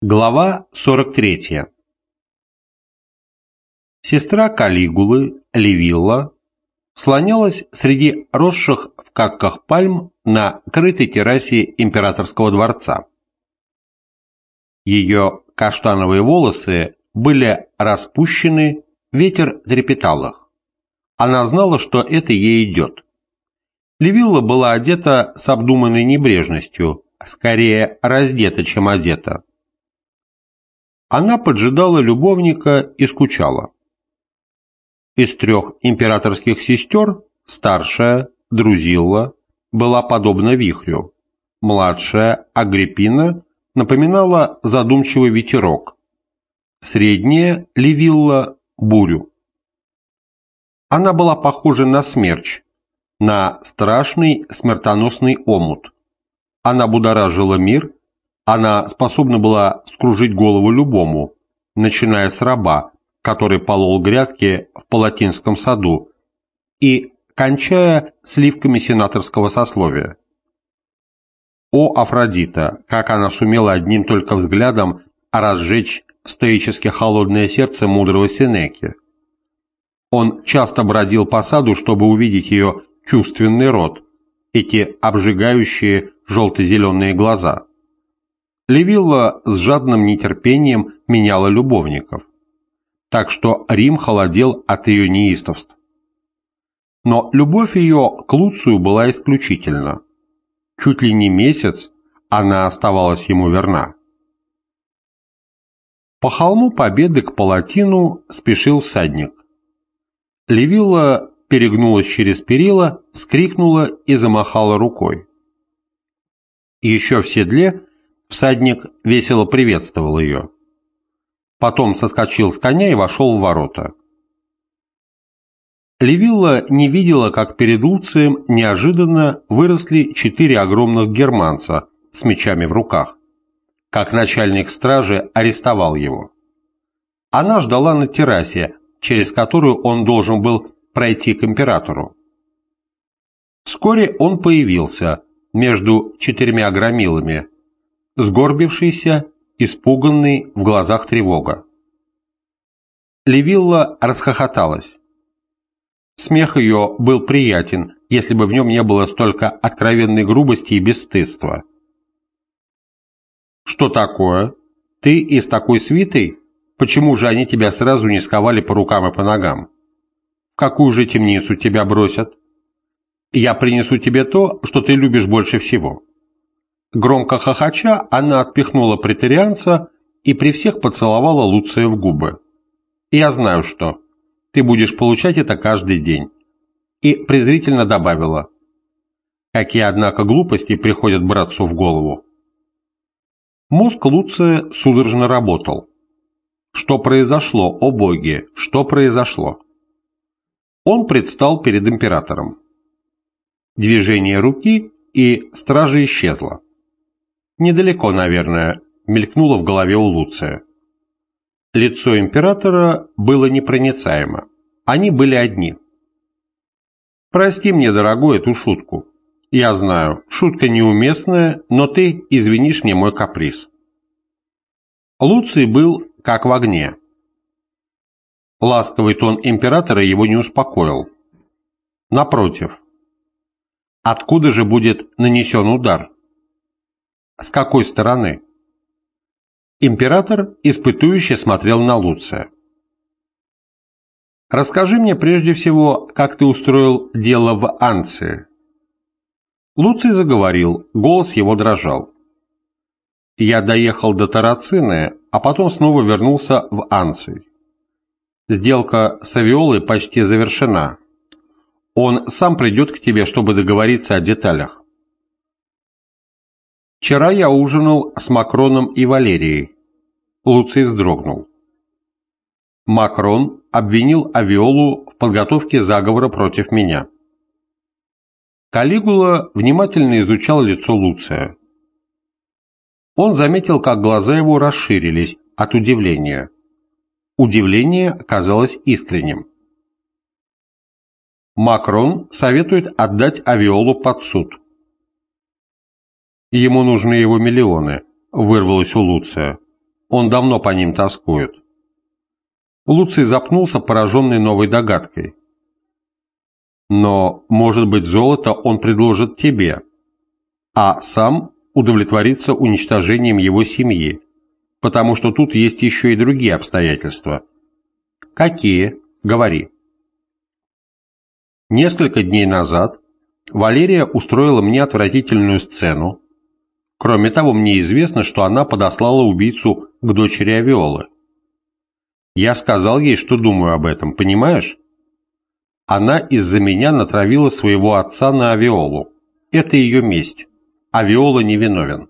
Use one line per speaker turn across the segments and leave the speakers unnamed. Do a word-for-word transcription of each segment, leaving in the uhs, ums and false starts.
Глава сорок третья. Сестра Калигулы, Ливилла, слонялась среди росших в катках пальм на крытой террасе императорского дворца. Ее каштановые волосы были распущены, ветер трепетал их. Она знала, что это ей идет. Ливилла была одета с обдуманной небрежностью, скорее раздета, чем одета. Она поджидала любовника и скучала. Из трех императорских сестер старшая, Друзилла, была подобна вихрю, младшая, Агриппина, напоминала задумчивый ветерок, средняя, Ливилла, бурю. Она была похожа на смерч, на страшный смертоносный омут. Она будоражила мир. Она способна была скружить голову любому, начиная с раба, который полол грядки в Палатинском саду, и кончая сливками сенаторского сословия. О, Афродита, как она сумела одним только взглядом разжечь стоически холодное сердце мудрого Сенеки. Он часто бродил по саду, чтобы увидеть ее чувственный рот, эти обжигающие желто-зеленые глаза. Ливилла с жадным нетерпением меняла любовников, так что Рим холодел от ее неистовств. Но любовь ее к Луцию была исключительна. Чуть ли не месяц она оставалась ему верна. По холму Победы к Палатину спешил всадник. Ливилла перегнулась через перила, вскрикнула и замахала рукой. Еще в седле всадник весело приветствовал ее. Потом соскочил с коня и вошел в ворота. Ливилла не видела, как перед Луцием неожиданно выросли четыре огромных германца с мечами в руках, как начальник стражи арестовал его. Она ждала на террасе, через которую он должен был пройти к императору. Вскоре он появился между четырьмя громилами, сгорбившийся, испуганный, в глазах тревога. Ливилла расхохоталась. Смех ее был приятен, если бы в нем не было столько откровенной грубости и бесстыдства. «Что такое? Ты и с такой свитой? Почему же они тебя сразу не сковали по рукам и по ногам? В какую же темницу тебя бросят? Я принесу тебе то, что ты любишь больше всего». Громко хохоча, она отпихнула претарианца и при всех поцеловала Луция в губы. «Я знаю, что. Ты будешь получать это каждый день». И презрительно добавила: «Какие, однако, глупости приходят братцу в голову». Мозг Луция судорожно работал. Что произошло, о боги, что произошло? Он предстал перед императором. Движение руки, и стража исчезла. Недалеко, наверное, мелькнуло в голове у Луция. Лицо императора было непроницаемо. Они были одни. «Прости мне, дорогой, эту шутку. Я знаю, шутка неуместная, но ты извинишь мне мой каприз». Луций был как в огне. Ласковый тон императора его не успокоил. Напротив. Откуда же будет нанесен удар? С какой стороны? Император испытующе смотрел на Луция. «Расскажи мне прежде всего, как ты устроил дело в Анции». Луций заговорил, голос его дрожал. «Я доехал до Тарацины, а потом снова вернулся в Анций. Сделка с Авиолой почти завершена. Он сам придет к тебе, чтобы договориться о деталях. Вчера я ужинал с Макроном и Валерией». Луций вздрогнул. Макрон обвинил Авиолу в подготовке заговора против меня. Калигула внимательно изучал лицо Луция. Он заметил, как глаза его расширились от удивления. Удивление казалось искренним. Макрон советует отдать Авиолу под суд. Ему нужны его миллионы, вырвалось у Луция. Он давно по ним тоскует. Луций запнулся, пораженный новой догадкой. Но, может быть, золото он предложит тебе, а сам удовлетворится уничтожением его семьи, потому что тут есть еще и другие обстоятельства. Какие? Говори. Несколько дней назад Валерия устроила мне отвратительную сцену. Кроме того, мне известно, что она подослала убийцу к дочери Авиолы. Я сказал ей, что думаю об этом, понимаешь? Она из-за меня натравила своего отца на Авиолу. Это ее месть. Авиола невиновен.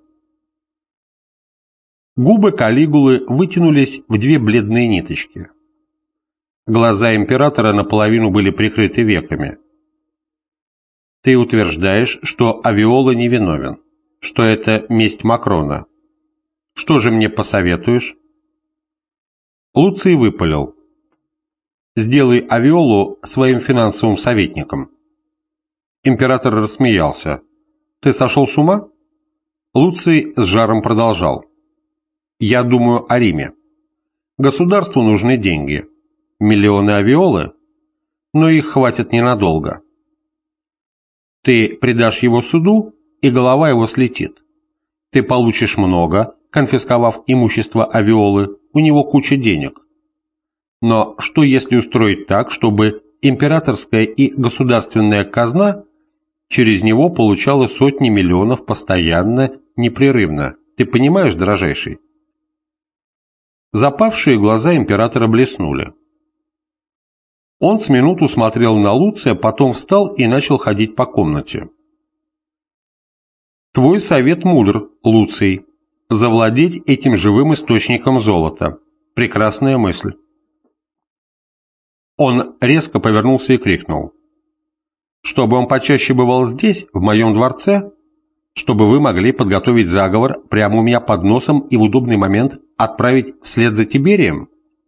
Губы Калигулы вытянулись в две бледные ниточки. Глаза императора наполовину были прикрыты веками. Ты утверждаешь, что Авиола невиновен, что это месть Макрона. Что же мне посоветуешь? Луций выпалил. Сделай Авиолу своим финансовым советником. Император рассмеялся. Ты сошел с ума? Луций с жаром продолжал. Я думаю о Риме. Государству нужны деньги. Миллионы Авиолы? Но их хватит ненадолго. Ты предашь его суду, и голова его слетит. Ты получишь много, конфисковав имущество Авиолы, у него куча денег. Но что если устроить так, чтобы императорская и государственная казна через него получала сотни миллионов постоянно, непрерывно? Ты понимаешь, дорожайший? Запавшие глаза императора блеснули. Он с минуту смотрел на Луция, потом встал и начал ходить по комнате. Твой совет мудр, Луций, завладеть этим живым источником золота. Прекрасная мысль. Он резко повернулся и крикнул. Чтобы он почаще бывал здесь, в моем дворце, чтобы вы могли подготовить заговор прямо у меня под носом и в удобный момент отправить вслед за Тиберием?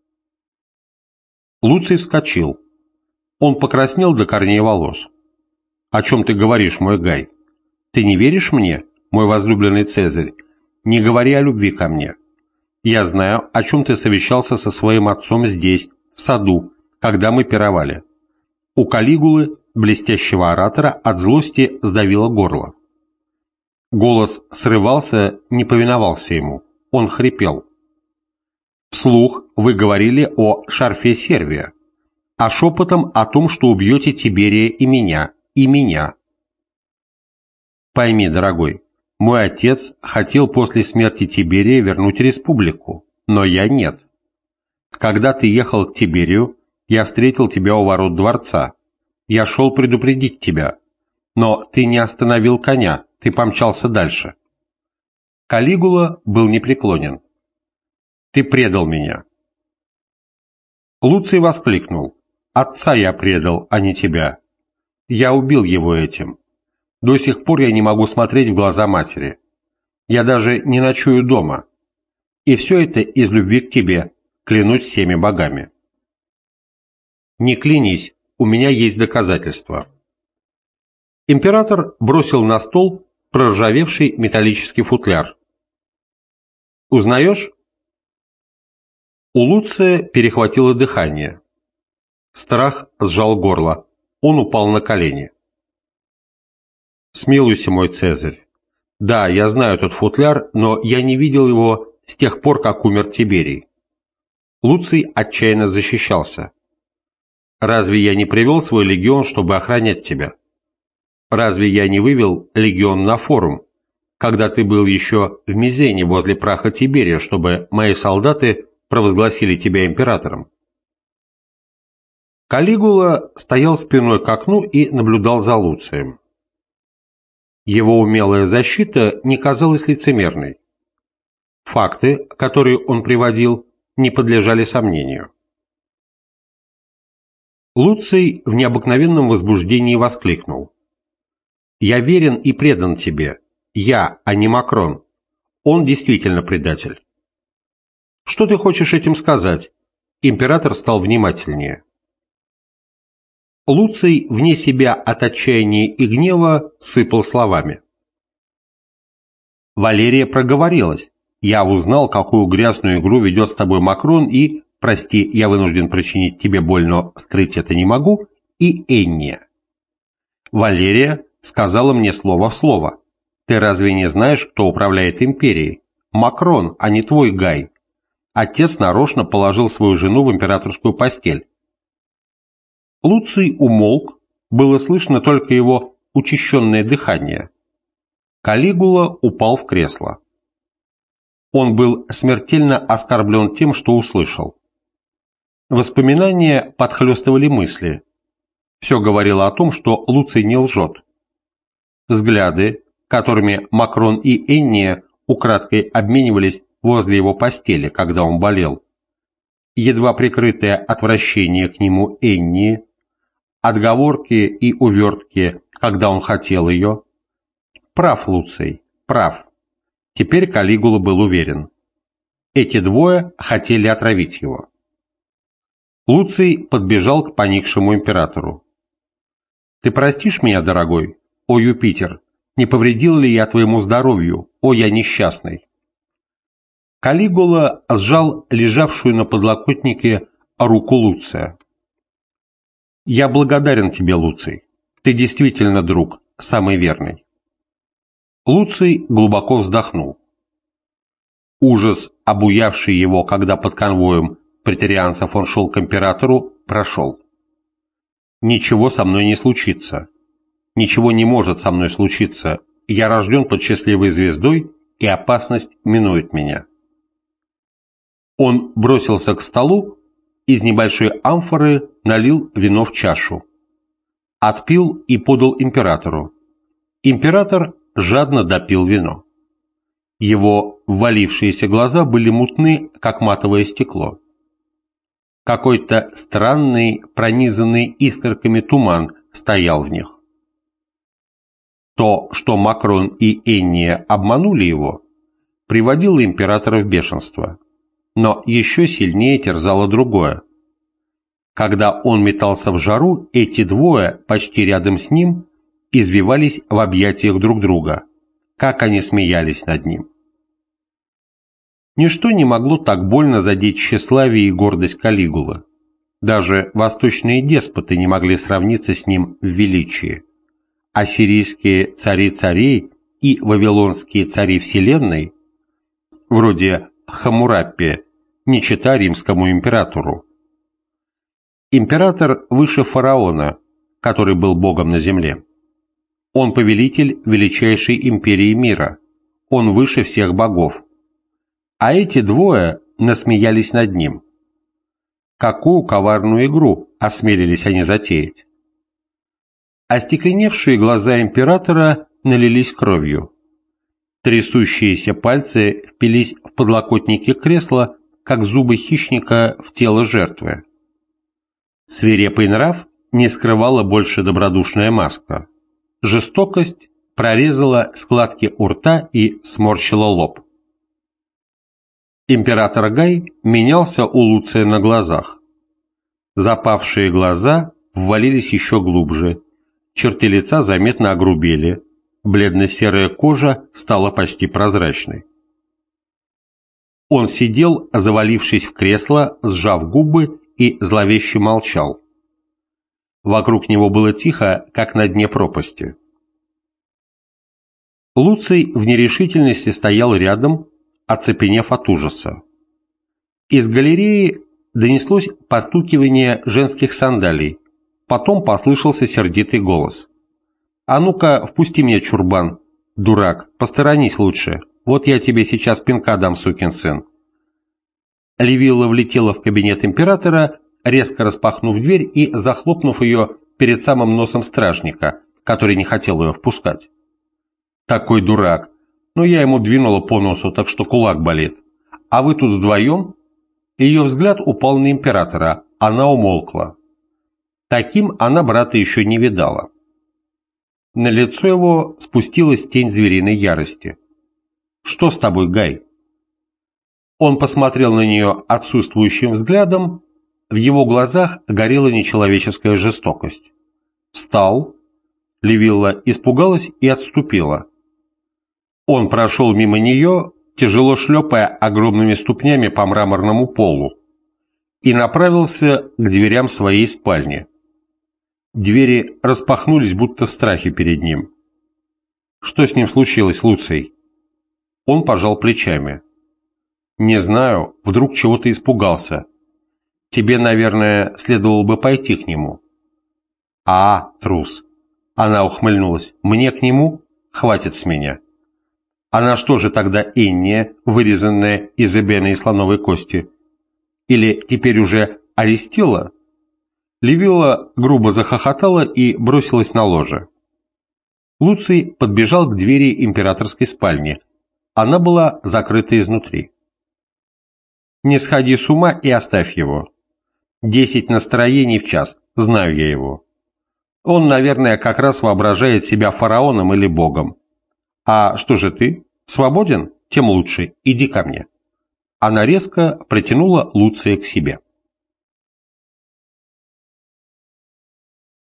Луций вскочил. Он покраснел до корней волос. «О чем ты говоришь, мой Гай? Ты не веришь мне, мой возлюбленный Цезарь? Не говори о любви ко мне. Я знаю, о чем ты совещался со своим отцом здесь, в саду, когда мы пировали». У Калигулы, блестящего оратора, от злости сдавило горло. Голос срывался, не повиновался ему. Он хрипел. «Вслух вы говорили о шарфе Сервия, а шепотом о том, что убьете Тиберия и меня, и меня. Пойми, дорогой, мой отец хотел после смерти Тиберия вернуть республику, но я нет. Когда ты ехал к Тиберию, я встретил тебя у ворот дворца. Я шел предупредить тебя, но ты не остановил коня, ты помчался дальше». Калигула был непреклонен. «Ты предал меня». Луций воскликнул. «Отца я предал, а не тебя. Я убил его этим. До сих пор я не могу смотреть в глаза матери. Я даже не ночую дома. И все это из любви к тебе, клянусь всеми богами». «Не клянись, у меня есть доказательства». Император бросил на стол проржавевший металлический футляр. «Узнаешь?» У Луция перехватило дыхание. Страх сжал горло. Он упал на колени. «Смилуйся, мой Цезарь. Да, я знаю этот футляр, но я не видел его с тех пор, как умер Тиберий». Луций отчаянно защищался. «Разве я не привел свой легион, чтобы охранять тебя? Разве я не вывел легион на форум, когда ты был еще в Мизене возле праха Тиберия, чтобы мои солдаты провозгласили тебя императором?» Калигула стоял спиной к окну и наблюдал за Луцием. Его умелая защита не казалась лицемерной. Факты, которые он приводил, не подлежали сомнению. Луций в необыкновенном возбуждении воскликнул. «Я верен и предан тебе. Я, а не Макрон. Он действительно предатель». «Что ты хочешь этим сказать?» Император стал внимательнее. Луций, вне себя от отчаяния и гнева, сыпал словами. «Валерия проговорилась. Я узнал, какую грязную игру ведет с тобой Макрон и, прости, я вынужден причинить тебе боль, но скрыть это не могу, и Энния. Валерия сказала мне слово в слово. Ты разве не знаешь, кто управляет империей? Макрон, а не твой Гай. Отец нарочно положил свою жену в императорскую постель. Луций умолк, было слышно только его учащенное дыхание. Калигула упал в кресло. Он был смертельно оскорблен тем, что услышал. Воспоминания подхлёстывали мысли. Все говорило о том, что Луций не лжет. Взгляды, которыми Макрон и Энния украдкой обменивались возле его постели, когда он болел, едва прикрытое отвращение к нему Эннии, отговорки и увертки, когда он хотел ее. Прав Луций, прав. Теперь Калигула был уверен. Эти двое хотели отравить его. Луций подбежал к поникшему императору. «Ты простишь меня, дорогой? О, Юпитер, не повредил ли я твоему здоровью? О, я несчастный!» Калигула сжал лежавшую на подлокотнике руку Луция. «Я благодарен тебе, Луций. Ты действительно друг, самый верный». Луций глубоко вздохнул. Ужас, обуявший его, когда под конвоем претерианцев он шел к императору, прошел. «Ничего со мной не случится. Ничего не может со мной случиться. Я рожден под счастливой звездой, и опасность минует меня». Он бросился к столу, из небольшой амфоры налил вино в чашу. Отпил и подал императору. Император жадно допил вино. Его ввалившиеся глаза были мутны, как матовое стекло. Какой-то странный, пронизанный искорками туман стоял в них. То, что Макрон и Энния обманули его, приводило императора в бешенство. Но еще сильнее терзало другое. Когда он метался в жару, эти двое, почти рядом с ним, извивались в объятиях друг друга. Как они смеялись над ним. Ничто не могло так больно задеть тщеславие и гордость Калигулы. Даже восточные деспоты не могли сравниться с ним в величии. Ассирийские цари царей и вавилонские цари вселенной, вроде Хаммурапи, не чета римскому императору. Император выше фараона, который был богом на земле. Он повелитель величайшей империи мира. Он выше всех богов. А эти двое насмеялись над ним. Какую коварную игру осмелились они затеять? Остекленевшие глаза императора налились кровью. Трясущиеся пальцы впились в подлокотники кресла, как зубы хищника в тело жертвы. Свирепый нрав не скрывала больше добродушная маска. Жестокость прорезала складки у рта и сморщила лоб. Император Гай менялся у Луция на глазах. Запавшие глаза ввалились еще глубже, черты лица заметно огрубели, бледно-серая кожа стала почти прозрачной. Он сидел, завалившись в кресло, сжав губы, и зловеще молчал. Вокруг него было тихо, как на дне пропасти. Луций в нерешительности стоял рядом, оцепенев от ужаса. Из галереи донеслось постукивание женских сандалий, потом послышался сердитый голос. «А ну-ка, впусти меня, чурбан, дурак, посторонись лучше, вот я тебе сейчас пинка дам, сукин сын». Ливилла влетела в кабинет императора, резко распахнув дверь и захлопнув ее перед самым носом стражника, который не хотел ее впускать. «Такой дурак! Ну я ему двинула по носу, так что кулак болит. А вы тут вдвоем?» Ее взгляд упал на императора, она умолкла. Таким она брата еще не видала. На лицо его спустилась тень звериной ярости. «Что с тобой, Гай?» Он посмотрел на нее отсутствующим взглядом, в его глазах горела нечеловеческая жестокость. Встал, Ливилла испугалась и отступила. Он прошел мимо нее, тяжело шлепая огромными ступнями по мраморному полу, и направился к дверям своей спальни. Двери распахнулись, будто в страхе перед ним. «Что с ним случилось, Луций?» Он пожал плечами. «Не знаю, вдруг чего-то испугался. Тебе, наверное, следовало бы пойти к нему». «А, трус!» Она ухмыльнулась. «Мне к нему? Хватит с меня». «Она что же тогда Инния, вырезанная из эбены и слоновой кости? Или теперь уже Аристила?» Livilla грубо захохотала и бросилась на ложе. Луций подбежал к двери императорской спальни. Она была закрыта изнутри. «Не сходи с ума и оставь его. Десять настроений в час, знаю я его. Он, наверное, как раз воображает себя фараоном или богом. А что же ты? Свободен? Тем лучше. Иди ко мне». Она резко притянула Луция к себе.